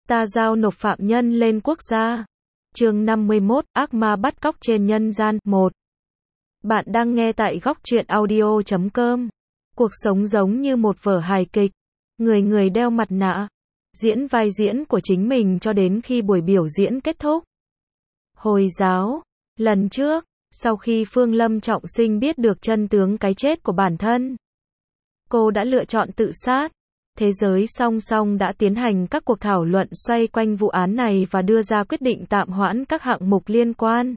Ta giao nộp phạm nhân lên quốc gia. Chương 51, ác ma bắt cóc trên nhân gian. 1. Bạn đang nghe tại góc truyện audio.com. Cuộc sống giống như một vở hài kịch. Người người đeo mặt nạ, diễn vai diễn của chính mình cho đến khi buổi biểu diễn kết thúc. Hồi giáo. Lần trước, sau khi Phương Lâm Trọng Sinh biết được chân tướng cái chết của bản thân, cô đã lựa chọn tự sát. Thế giới song song đã tiến hành các cuộc thảo luận xoay quanh vụ án này và đưa ra quyết định tạm hoãn các hạng mục liên quan.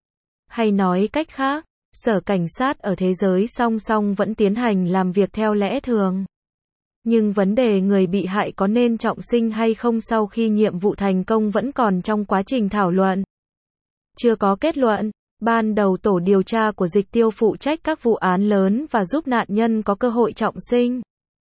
Hay nói cách khác, sở cảnh sát ở thế giới song song vẫn tiến hành làm việc theo lẽ thường. Nhưng vấn đề người bị hại có nên trọng sinh hay không sau khi nhiệm vụ thành công vẫn còn trong quá trình thảo luận. Chưa có kết luận. Ban đầu tổ điều tra của Dịch Tiêu phụ trách các vụ án lớn và giúp nạn nhân có cơ hội trọng sinh.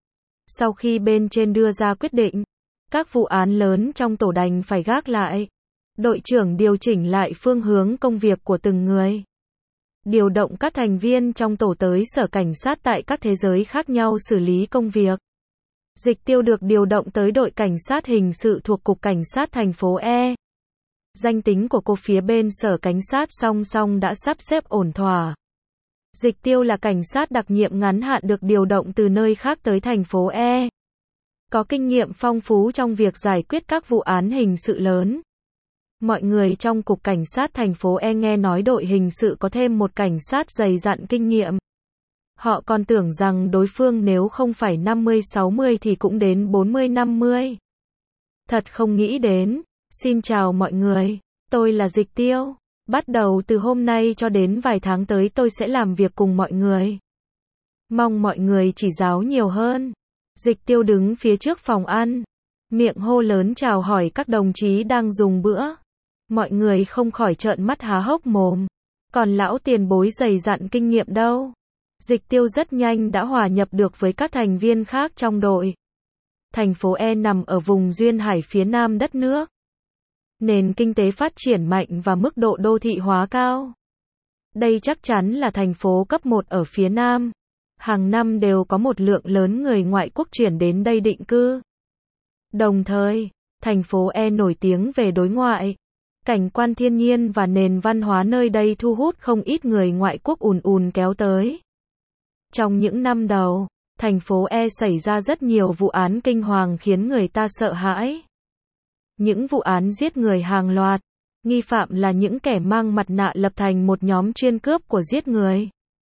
Sau khi bên trên đưa ra quyết định, các vụ án lớn trong tổ đành phải gác lại. Đội trưởng điều chỉnh lại phương hướng công việc của từng người. Điều động các thành viên trong tổ tới sở cảnh sát tại các thế giới khác nhau xử lý công việc. Dịch Tiêu được điều động tới đội cảnh sát hình sự thuộc Cục Cảnh sát thành phố E. Danh tính của cô phía bên sở cảnh sát song song đã sắp xếp ổn thỏa. Dịch Tiêu là cảnh sát đặc nhiệm ngắn hạn được điều động từ nơi khác tới thành phố E. Có kinh nghiệm phong phú trong việc giải quyết các vụ án hình sự lớn. Mọi người trong Cục Cảnh sát thành phố E nghe nói đội hình sự có thêm một cảnh sát dày dặn kinh nghiệm. Họ còn tưởng rằng đối phương nếu không phải 50-60 thì cũng đến 40-50. Thật không nghĩ đến. Xin chào mọi người, tôi là Dịch Tiêu. Bắt đầu từ hôm nay cho đến vài tháng tới tôi sẽ làm việc cùng mọi người. Mong mọi người chỉ giáo nhiều hơn. Dịch Tiêu đứng phía trước phòng ăn, miệng hô lớn chào hỏi các đồng chí đang dùng bữa. Mọi người không khỏi trợn mắt há hốc mồm. Còn lão tiền bối dày dặn kinh nghiệm đâu? Dịch Tiêu rất nhanh đã hòa nhập được với các thành viên khác trong đội. Thành phố E nằm ở vùng duyên hải phía nam đất nước. Nền kinh tế phát triển mạnh và mức độ đô thị hóa cao. Đây chắc chắn là thành phố cấp 1 ở phía Nam. Hàng năm đều có một lượng lớn người ngoại quốc chuyển đến đây định cư. Đồng thời, thành phố E nổi tiếng về đối ngoại. Cảnh quan thiên nhiên và nền văn hóa nơi đây thu hút không ít người ngoại quốc ùn ùn kéo tới. Trong những năm đầu, thành phố E xảy ra rất nhiều vụ án kinh hoàng khiến người ta sợ hãi. Những vụ án giết người hàng loạt, nghi phạm là những kẻ mang mặt nạ lập thành một nhóm chuyên cướp của giết người.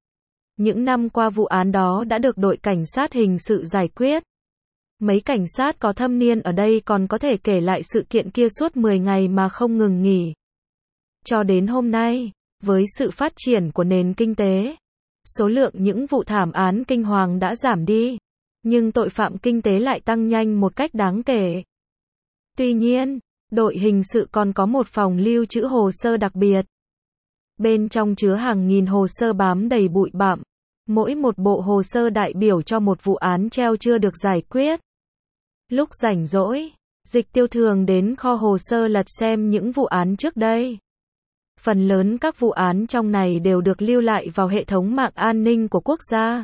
Những năm qua vụ án đó đã được đội cảnh sát hình sự giải quyết. Mấy cảnh sát có thâm niên ở đây còn có thể kể lại sự kiện kia suốt 10 ngày mà không ngừng nghỉ. Cho đến hôm nay, với sự phát triển của nền kinh tế, số lượng những vụ thảm án kinh hoàng đã giảm đi, nhưng tội phạm kinh tế lại tăng nhanh một cách đáng kể. Tuy nhiên, đội hình sự còn có một phòng lưu trữ hồ sơ đặc biệt. Bên trong chứa hàng nghìn hồ sơ bám đầy bụi bặm. Mỗi một bộ hồ sơ đại biểu cho một vụ án treo chưa được giải quyết. Lúc rảnh rỗi, Dịch Tiêu thường đến kho hồ sơ lật xem những vụ án trước đây. Phần lớn các vụ án trong này đều được lưu lại vào hệ thống mạng an ninh của quốc gia.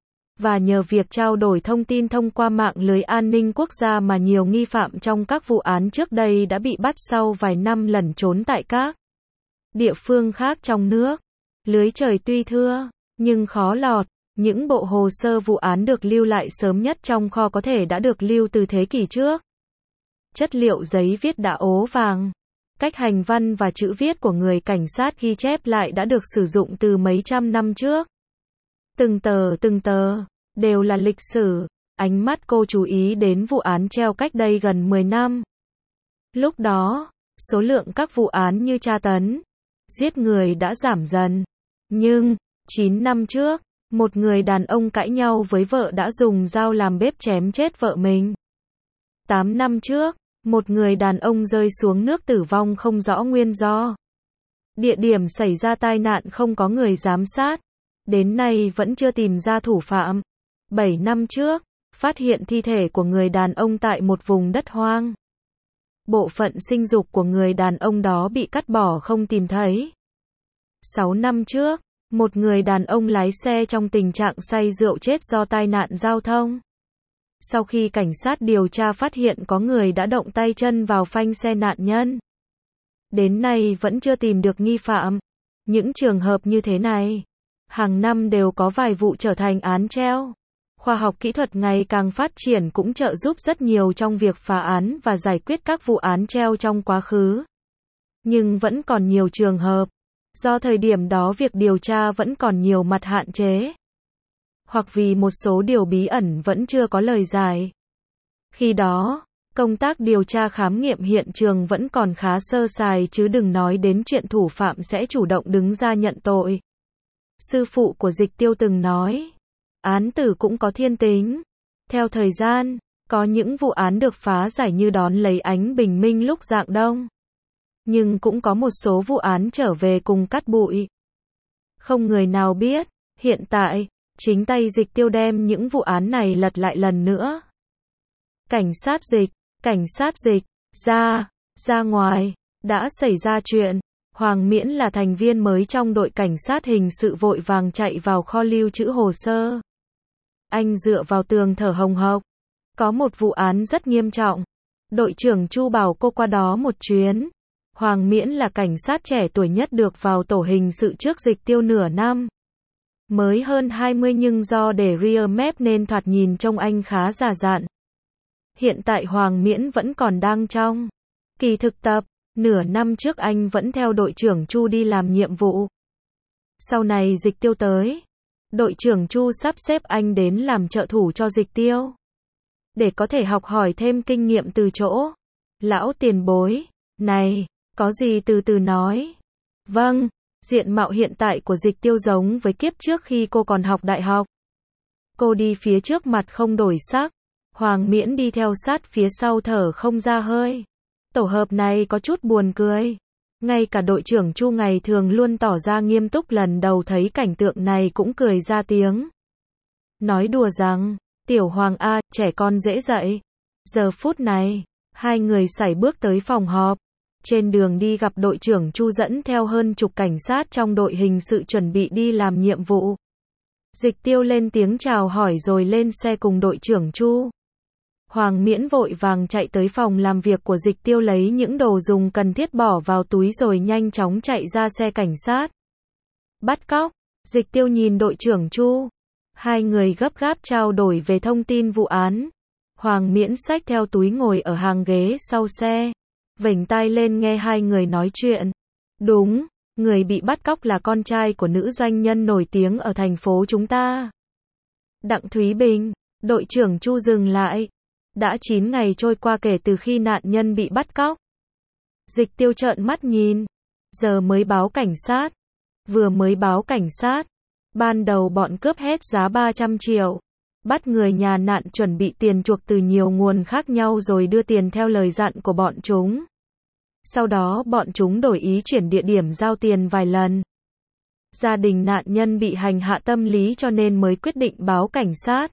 Và nhờ việc trao đổi thông tin thông qua mạng lưới an ninh quốc gia mà nhiều nghi phạm trong các vụ án trước đây đã bị bắt sau vài năm lẩn trốn tại các địa phương khác trong nước. Lưới trời tuy thưa, nhưng khó lọt. Những bộ hồ sơ vụ án được lưu lại sớm nhất trong kho có thể đã được lưu từ thế kỷ trước. Chất liệu giấy viết đã ố vàng. Cách hành văn và chữ viết của người cảnh sát ghi chép lại đã được sử dụng từ mấy trăm năm trước. Từng tờ, đều là lịch sử. Ánh mắt cô chú ý đến vụ án treo cách đây gần 10 năm. Lúc đó, số lượng các vụ án như tra tấn, giết người đã giảm dần. Nhưng, 9 năm trước, một người đàn ông cãi nhau với vợ đã dùng dao làm bếp chém chết vợ mình. 8 năm trước, một người đàn ông rơi xuống nước tử vong không rõ nguyên do. Địa điểm xảy ra tai nạn không có người giám sát. Đến nay vẫn chưa tìm ra thủ phạm. 7 năm trước, phát hiện thi thể của người đàn ông tại một vùng đất hoang. Bộ phận sinh dục của người đàn ông đó bị cắt bỏ không tìm thấy. 6 năm trước, một người đàn ông lái xe trong tình trạng say rượu chết do tai nạn giao thông. Sau khi cảnh sát điều tra phát hiện có người đã động tay chân vào phanh xe nạn nhân, đến nay vẫn chưa tìm được nghi phạm. Những trường hợp như thế này, hàng năm đều có vài vụ trở thành án treo. Khoa học kỹ thuật ngày càng phát triển cũng trợ giúp rất nhiều trong việc phá án và giải quyết các vụ án treo trong quá khứ. Nhưng vẫn còn nhiều trường hợp, do thời điểm đó việc điều tra vẫn còn nhiều mặt hạn chế, hoặc vì một số điều bí ẩn vẫn chưa có lời giải. Khi đó, công tác điều tra khám nghiệm hiện trường vẫn còn khá sơ sài chứ đừng nói đến chuyện thủ phạm sẽ chủ động đứng ra nhận tội. Sư phụ của Dịch Tiêu từng nói, án tử cũng có thiên tính. Theo thời gian, có những vụ án được phá giải như đón lấy ánh bình minh lúc rạng đông. Nhưng cũng có một số vụ án trở về cùng cát bụi. Không người nào biết, hiện tại, chính tay Dịch Tiêu đem những vụ án này lật lại lần nữa. Cảnh sát Dịch, ra ngoài, đã xảy ra chuyện. Hoàng Miễn là thành viên mới trong đội cảnh sát hình sự vội vàng chạy vào kho lưu trữ hồ sơ. Anh dựa vào tường thở hồng hộc. Có một vụ án rất nghiêm trọng. Đội trưởng Chu bảo cô qua đó một chuyến. Hoàng Miễn là cảnh sát trẻ tuổi nhất được vào tổ hình sự trước Dịch Tiêu nửa năm. Mới hơn 20 nhưng do để rear map nên thoạt nhìn trông anh khá già dặn. Hiện tại Hoàng Miễn vẫn còn đang trong kỳ thực tập. Nửa năm trước anh vẫn theo đội trưởng Chu đi làm nhiệm vụ. Sau này Dịch Tiêu tới, đội trưởng Chu sắp xếp anh đến làm trợ thủ cho Dịch Tiêu, để có thể học hỏi thêm kinh nghiệm từ chỗ lão tiền bối. Này, có gì từ từ nói. Vâng, diện mạo hiện tại của Dịch Tiêu giống với kiếp trước khi cô còn học đại học. Cô đi phía trước mặt không đổi sắc, Hoàng Miễn đi theo sát phía sau thở không ra hơi. Tổ hợp này có chút buồn cười. Ngay cả đội trưởng Chu ngày thường luôn tỏ ra nghiêm túc lần đầu thấy cảnh tượng này cũng cười ra tiếng. Nói đùa rằng, tiểu Hoàng A, trẻ con dễ dạy. Giờ phút này, hai người sải bước tới phòng họp. Trên đường đi gặp đội trưởng Chu dẫn theo hơn chục cảnh sát trong đội hình sự chuẩn bị đi làm nhiệm vụ. Dịch Tiêu lên tiếng chào hỏi rồi lên xe cùng đội trưởng Chu. Hoàng Miễn vội vàng chạy tới phòng làm việc của Dịch Tiêu lấy những đồ dùng cần thiết bỏ vào túi rồi nhanh chóng chạy ra xe cảnh sát. Bắt cóc, Dịch Tiêu nhìn đội trưởng Chu. Hai người gấp gáp trao đổi về thông tin vụ án. Hoàng Miễn xách theo túi ngồi ở hàng ghế sau xe, vểnh tai lên nghe hai người nói chuyện. Đúng, người bị bắt cóc là con trai của nữ doanh nhân nổi tiếng ở thành phố chúng ta. Đặng Thúy Bình, đội trưởng Chu dừng lại. Đã 9 ngày trôi qua kể từ khi nạn nhân bị bắt cóc. Dịch Tiêu trợn mắt nhìn. Giờ mới báo cảnh sát. Vừa mới báo cảnh sát. Ban đầu bọn cướp hết giá 300 triệu. Bắt người nhà nạn chuẩn bị tiền chuộc từ nhiều nguồn khác nhau rồi đưa tiền theo lời dặn của bọn chúng. Sau đó bọn chúng đổi ý chuyển địa điểm giao tiền vài lần. Gia đình nạn nhân bị hành hạ tâm lý cho nên mới quyết định báo cảnh sát.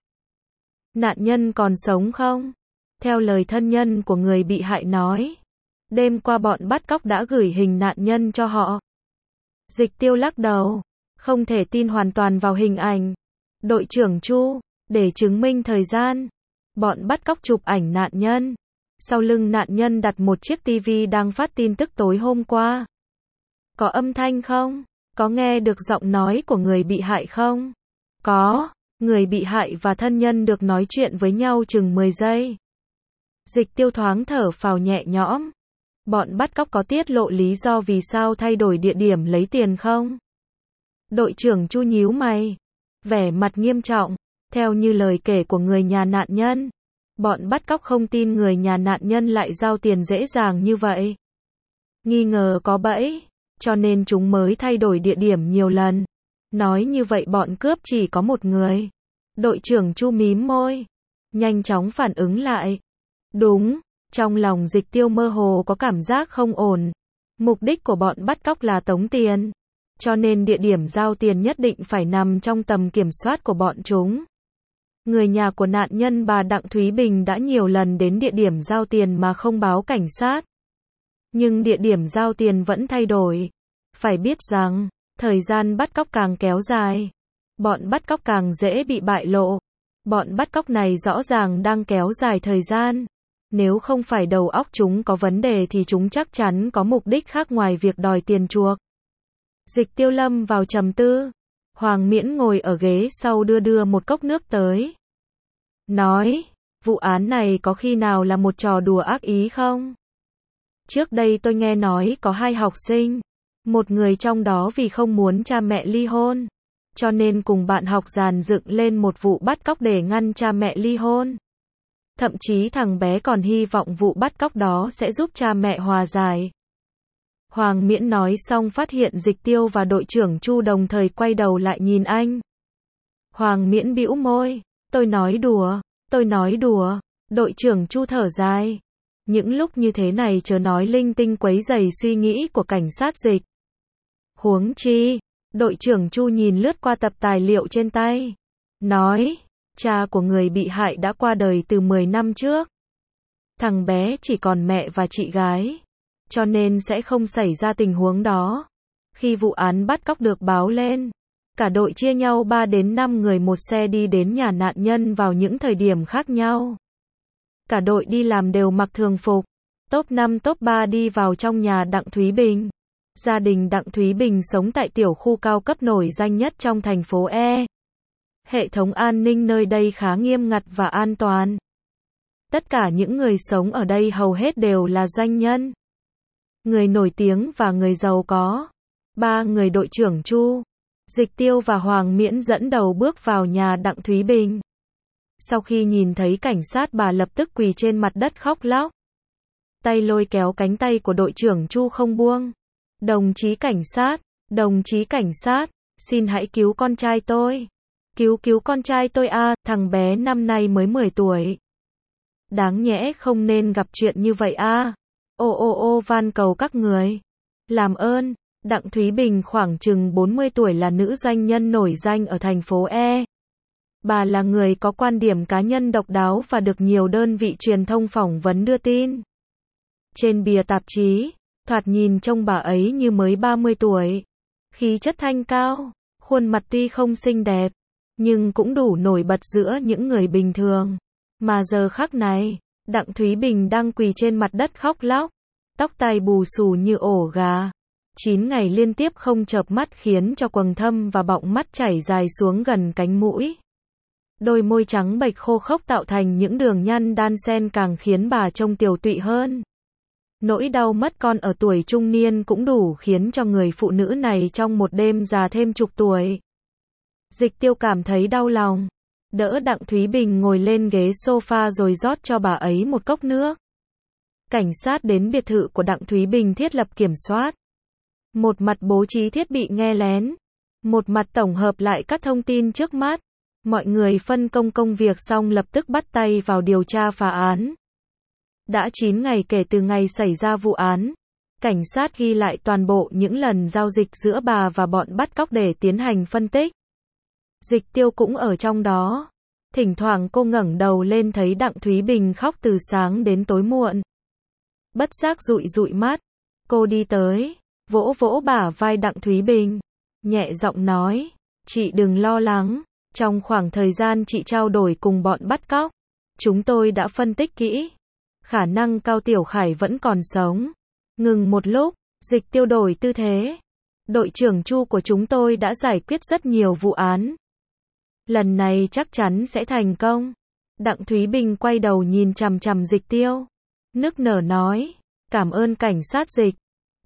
Nạn nhân còn sống không? Theo lời thân nhân của người bị hại nói, đêm qua bọn bắt cóc đã gửi hình nạn nhân cho họ. Dịch Tiêu lắc đầu, không thể tin hoàn toàn vào hình ảnh. Đội trưởng Chu, để chứng minh thời gian, bọn bắt cóc chụp ảnh nạn nhân. Sau lưng nạn nhân đặt một chiếc tivi đang phát tin tức tối hôm qua. Có âm thanh không? Có nghe được giọng nói của người bị hại không? Có. Người bị hại và thân nhân được nói chuyện với nhau chừng 10 giây. Dịch Tiêu thoáng thở phào nhẹ nhõm. Bọn bắt cóc có tiết lộ lý do vì sao thay đổi địa điểm lấy tiền không? Đội trưởng Chu nhíu mày, vẻ mặt nghiêm trọng. Theo như lời kể của người nhà nạn nhân, bọn bắt cóc không tin người nhà nạn nhân lại giao tiền dễ dàng như vậy. Nghi ngờ có bẫy, cho nên chúng mới thay đổi địa điểm nhiều lần. Nói như vậy bọn cướp chỉ có một người. Đội trưởng Chu mím môi, nhanh chóng phản ứng lại. Đúng, trong lòng Dịch Tiêu mơ hồ có cảm giác không ổn. Mục đích của bọn bắt cóc là tống tiền, cho nên địa điểm giao tiền nhất định phải nằm trong tầm kiểm soát của bọn chúng. Người nhà của nạn nhân bà Đặng Thúy Bình đã nhiều lần đến địa điểm giao tiền mà không báo cảnh sát. Nhưng địa điểm giao tiền vẫn thay đổi. Phải biết rằng, thời gian bắt cóc càng kéo dài, bọn bắt cóc càng dễ bị bại lộ. Bọn bắt cóc này rõ ràng đang kéo dài thời gian. Nếu không phải đầu óc chúng có vấn đề thì chúng chắc chắn có mục đích khác ngoài việc đòi tiền chuộc. Dịch Tiêu lâm vào trầm tư. Hoàng Miễn ngồi ở ghế sau đưa một cốc nước tới. Nói, vụ án này có khi nào là một trò đùa ác ý không? Trước đây tôi nghe nói có 2 học sinh. Một người trong đó vì không muốn cha mẹ ly hôn, cho nên cùng bạn học dàn dựng lên một vụ bắt cóc để ngăn cha mẹ ly hôn. Thậm chí thằng bé còn hy vọng vụ bắt cóc đó sẽ giúp cha mẹ hòa giải. Hoàng Miễn nói xong phát hiện Dịch Tiêu và đội trưởng Chu đồng thời quay đầu lại nhìn anh. Hoàng Miễn bĩu môi, tôi nói đùa. Đội trưởng Chu thở dài. Những lúc như thế này chớ nói linh tinh quấy rầy suy nghĩ của cảnh sát Dịch. Huống chi, đội trưởng Chu nhìn lướt qua tập tài liệu trên tay. Nói, cha của người bị hại đã qua đời từ 10 năm trước. Thằng bé chỉ còn mẹ và chị gái, cho nên sẽ không xảy ra tình huống đó. Khi vụ án bắt cóc được báo lên, cả đội chia nhau 3 đến 5 người một xe đi đến nhà nạn nhân vào những thời điểm khác nhau. Cả đội đi làm đều mặc thường phục. Top 5 top 3 đi vào trong nhà Đặng Thúy Bình. Gia đình Đặng Thúy Bình sống tại tiểu khu cao cấp nổi danh nhất trong thành phố E. Hệ thống an ninh nơi đây khá nghiêm ngặt và an toàn. Tất cả những người sống ở đây hầu hết đều là doanh nhân, người nổi tiếng và người giàu có. 3 người đội trưởng Chu, Dịch Tiêu và Hoàng Miễn dẫn đầu bước vào nhà Đặng Thúy Bình. Sau khi nhìn thấy cảnh sát bà lập tức quỳ trên mặt đất khóc lóc. Tay lôi kéo cánh tay của đội trưởng Chu không buông. Đồng chí cảnh sát, xin hãy cứu con trai tôi. Cứu con trai tôi à, thằng bé năm nay mới 10 tuổi. Đáng nhẽ không nên gặp chuyện như vậy à. Ô van cầu các người. Làm ơn. Đặng Thúy Bình khoảng chừng 40 tuổi là nữ doanh nhân nổi danh ở thành phố E. Bà là người có quan điểm cá nhân độc đáo và được nhiều đơn vị truyền thông phỏng vấn đưa tin. Trên bìa tạp chí, thoạt nhìn trông bà ấy như mới 30 tuổi. Khí chất thanh cao, khuôn mặt tuy không xinh đẹp, nhưng cũng đủ nổi bật giữa những người bình thường. Mà giờ khắc này, Đặng Thúy Bình đang quỳ trên mặt đất khóc lóc, tóc tai bù xù như ổ gà. 9 ngày liên tiếp không chợp mắt khiến cho quầng thâm và bọng mắt chảy dài xuống gần cánh mũi. Đôi môi trắng bệch khô khốc tạo thành những đường nhăn đan xen càng khiến bà trông tiều tụy hơn. Nỗi đau mất con ở tuổi trung niên cũng đủ khiến cho người phụ nữ này trong một đêm già thêm chục tuổi. Dịch Tiêu cảm thấy đau lòng, đỡ Đặng Thúy Bình ngồi lên ghế sofa rồi rót cho bà ấy một cốc nước. Cảnh sát đến biệt thự của Đặng Thúy Bình thiết lập kiểm soát. Một mặt bố trí thiết bị nghe lén, một mặt tổng hợp lại các thông tin trước mắt. Mọi người phân công công việc xong lập tức bắt tay vào điều tra phá án. Đã 9 ngày kể từ ngày xảy ra vụ án, cảnh sát ghi lại toàn bộ những lần giao dịch giữa bà và bọn bắt cóc để tiến hành phân tích. Dịch Tiêu cũng ở trong đó. Thỉnh thoảng cô ngẩng đầu lên thấy Đặng Thúy Bình khóc từ sáng đến tối muộn. Bất giác dụi mắt, cô đi tới, vỗ bả vai Đặng Thúy Bình, nhẹ giọng nói, chị đừng lo lắng, trong khoảng thời gian chị trao đổi cùng bọn bắt cóc, chúng tôi đã phân tích kỹ, khả năng Cao Tiểu Khải vẫn còn sống. Ngừng một lúc, Dịch Tiêu đổi tư thế. Đội trưởng Chu của chúng tôi đã giải quyết rất nhiều vụ án. Lần này chắc chắn sẽ thành công. Đặng Thúy Bình quay đầu nhìn chằm chằm Dịch Tiêu, nức nở nói, cảm ơn cảnh sát Dịch.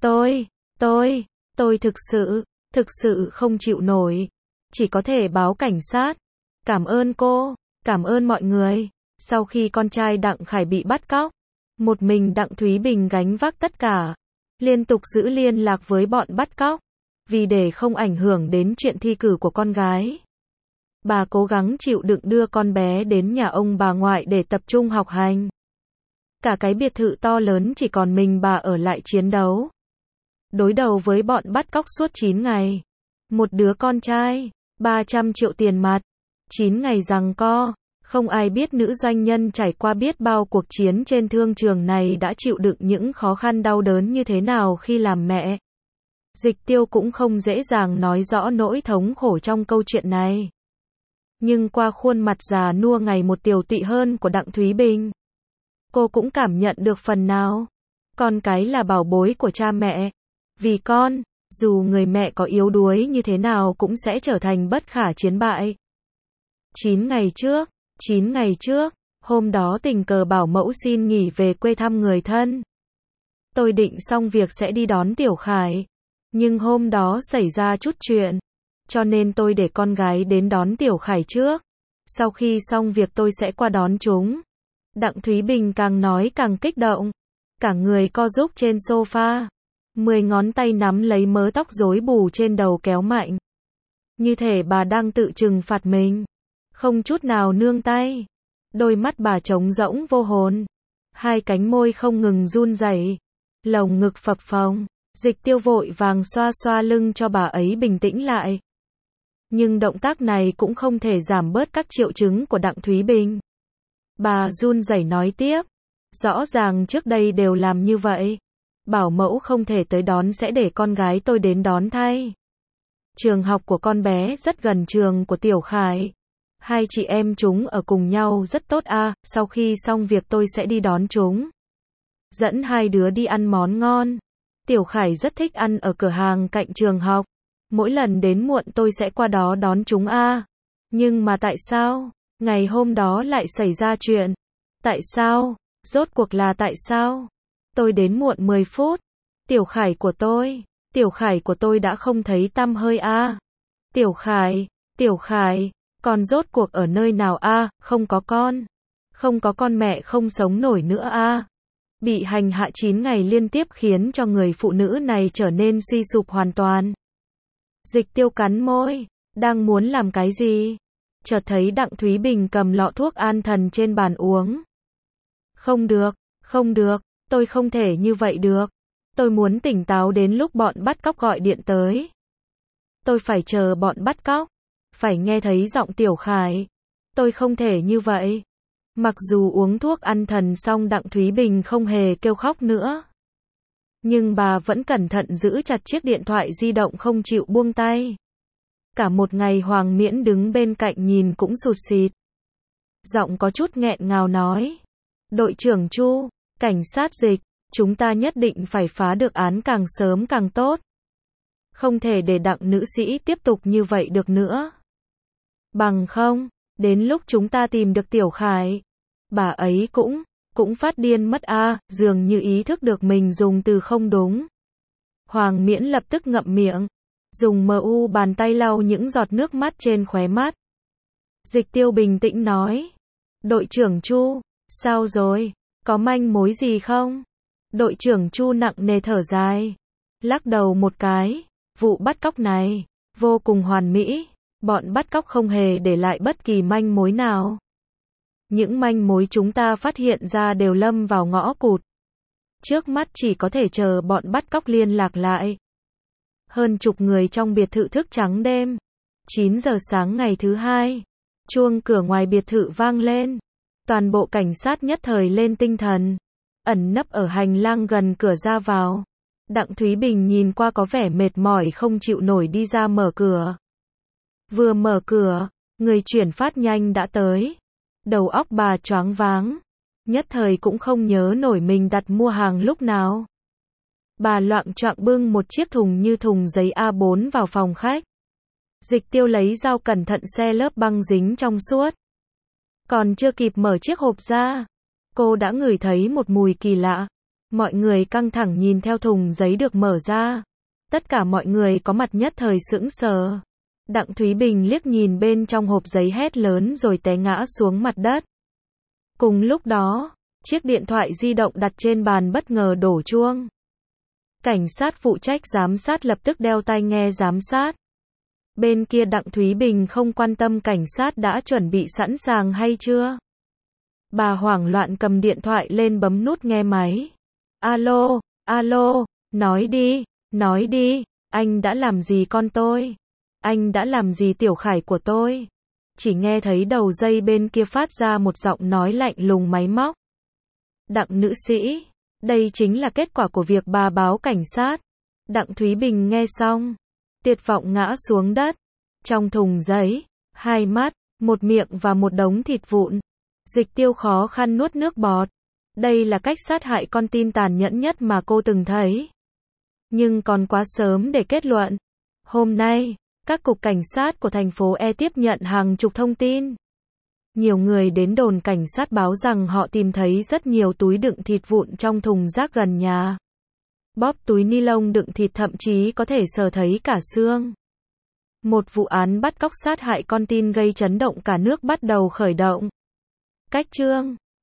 Tôi thực sự không chịu nổi. Chỉ có thể báo cảnh sát. Cảm ơn cô, cảm ơn mọi người. Sau khi con trai Đặng Khải bị bắt cóc, một mình Đặng Thúy Bình gánh vác tất cả. Liên tục giữ liên lạc với bọn bắt cóc. Vì để không ảnh hưởng đến chuyện thi cử của con gái, bà cố gắng chịu đựng đưa con bé đến nhà ông bà ngoại để tập trung học hành. Cả cái biệt thự to lớn chỉ còn mình bà ở lại chiến đấu. Đối đầu với bọn bắt cóc suốt 9 ngày. Một đứa con trai, 300 triệu tiền mặt. 9 ngày giằng co. Không ai biết nữ doanh nhân trải qua biết bao cuộc chiến trên thương trường này đã chịu đựng những khó khăn đau đớn như thế nào khi làm mẹ. Dịch Tiêu cũng không dễ dàng nói rõ nỗi thống khổ trong câu chuyện này. Nhưng qua khuôn mặt già nua ngày một tiều tụy hơn của Đặng Thúy Bình, cô cũng cảm nhận được phần nào. Con cái là bảo bối của cha mẹ. Vì con, dù người mẹ có yếu đuối như thế nào cũng sẽ trở thành bất khả chiến bại. 9 ngày trước, hôm đó tình cờ bảo mẫu xin nghỉ về quê thăm người thân. Tôi định xong việc sẽ đi đón Tiểu Khải. Nhưng hôm đó xảy ra chút chuyện, cho nên tôi để con gái đến đón Tiểu Khải trước. Sau khi xong việc tôi sẽ qua đón chúng. Đặng Thúy Bình càng nói càng kích động. Cả người co rúm trên sofa. 10 ngón tay nắm lấy mớ tóc rối bù trên đầu kéo mạnh. Như thể bà đang tự trừng phạt mình. Không chút nào nương tay. Đôi mắt bà trống rỗng vô hồn. Hai cánh môi không ngừng run rẩy. Lồng ngực phập phồng. Dịch Tiêu vội vàng xoa xoa lưng cho bà ấy bình tĩnh lại. Nhưng động tác này cũng không thể giảm bớt các triệu chứng của Đặng Thúy Bình. Bà run rẩy nói tiếp. Rõ ràng trước đây đều làm như vậy. Bảo mẫu không thể tới đón sẽ để con gái tôi đến đón thay. Trường học của con bé rất gần trường của Tiểu Khải. Hai chị em chúng ở cùng nhau rất tốt à, sau khi xong việc tôi sẽ đi đón chúng. Dẫn hai đứa đi ăn món ngon. Tiểu Khải rất thích ăn ở cửa hàng cạnh trường học. Mỗi lần đến muộn tôi sẽ qua đó đón chúng à. Nhưng mà tại sao? Ngày hôm đó lại xảy ra chuyện. Tại sao? Rốt cuộc là tại sao? Tôi đến muộn 10 phút. Tiểu Khải của tôi đã không thấy tăm hơi à. Tiểu Khải, con rốt cuộc ở nơi nào à, không có con. Không có con mẹ không sống nổi nữa à. Bị hành hạ 9 ngày liên tiếp khiến cho người phụ nữ này trở nên suy sụp hoàn toàn. Dịch Tiêu cắn môi, đang muốn làm cái gì? Chợt thấy Đặng Thúy Bình cầm lọ thuốc an thần trên bàn uống. Không được, tôi không thể như vậy được. Tôi muốn tỉnh táo đến lúc bọn bắt cóc gọi điện tới. Tôi phải chờ bọn bắt cóc, phải nghe thấy giọng Tiểu Khải. Tôi không thể như vậy. Mặc dù uống thuốc an thần xong Đặng Thúy Bình không hề kêu khóc nữa. Nhưng bà vẫn cẩn thận giữ chặt chiếc điện thoại di động không chịu buông tay. Cả một ngày Hoàng Miễn đứng bên cạnh nhìn cũng sụt sịt. Giọng có chút nghẹn ngào nói. Đội trưởng Chu, cảnh sát Dịch, chúng ta nhất định phải phá được án càng sớm càng tốt. Không thể để Đặng nữ sĩ tiếp tục như vậy được nữa. Bằng không, đến lúc chúng ta tìm được Tiểu Khải, bà ấy cũng phát điên mất à, dường như ý thức được mình dùng từ không đúng. Hoàng Miễn lập tức ngậm miệng, dùng bàn tay lau những giọt nước mắt trên khóe mắt. Dịch Tiêu bình tĩnh nói. Đội trưởng Chu, sao rồi, có manh mối gì không? Đội trưởng Chu nặng nề thở dài, lắc đầu một cái. Vụ bắt cóc này vô cùng hoàn mỹ, bọn bắt cóc không hề để lại bất kỳ manh mối nào. Những manh mối chúng ta phát hiện ra đều lâm vào ngõ cụt. Trước mắt chỉ có thể chờ bọn bắt cóc liên lạc lại. Hơn chục người trong biệt thự thức trắng đêm. 9 giờ sáng ngày thứ hai, chuông cửa ngoài biệt thự vang lên. Toàn bộ cảnh sát nhất thời lên tinh thần, ẩn nấp ở hành lang gần cửa ra vào. Đặng Thúy Bình nhìn qua có vẻ mệt mỏi không chịu nổi đi ra mở cửa. Vừa mở cửa, người chuyển phát nhanh đã tới. Đầu óc bà choáng váng, nhất thời cũng không nhớ nổi mình đặt mua hàng lúc nào. Bà loạng choạng bưng một chiếc thùng như thùng giấy A4 vào phòng khách. Dịch Tiêu lấy dao cẩn thận xe lớp băng dính trong suốt. Còn chưa kịp mở chiếc hộp ra, cô đã ngửi thấy một mùi kỳ lạ. Mọi người căng thẳng nhìn theo thùng giấy được mở ra. Tất cả mọi người có mặt nhất thời sững sờ. Đặng Thúy Bình liếc nhìn bên trong hộp giấy hét lớn rồi té ngã xuống mặt đất. Cùng lúc đó, chiếc điện thoại di động đặt trên bàn bất ngờ đổ chuông. Cảnh sát phụ trách giám sát lập tức đeo tai nghe giám sát. Bên kia Đặng Thúy Bình không quan tâm cảnh sát đã chuẩn bị sẵn sàng hay chưa. Bà hoảng loạn cầm điện thoại lên bấm nút nghe máy. Alo, nói đi, anh đã làm gì con tôi? Anh đã làm gì Tiểu Khải của tôi? Chỉ nghe thấy đầu dây bên kia phát ra một giọng nói lạnh lùng máy móc. Đặng nữ sĩ, đây chính là kết quả của việc bà báo cảnh sát. Đặng Thúy Bình nghe xong, tuyệt vọng ngã xuống đất. Trong thùng giấy, hai mắt một miệng và một đống thịt vụn. Dịch Tiêu khó khăn nuốt nước bọt. Đây là cách sát hại con tin tàn nhẫn nhất mà cô từng thấy. Nhưng còn quá sớm để kết luận. Hôm nay, các cục cảnh sát của thành phố E tiếp nhận hàng chục thông tin. Nhiều người đến đồn cảnh sát báo rằng họ tìm thấy rất nhiều túi đựng thịt vụn trong thùng rác gần nhà. Bóp túi ni lông đựng thịt thậm chí có thể sờ thấy cả xương. Một vụ án bắt cóc sát hại con tin gây chấn động cả nước bắt đầu khởi động. Cách chương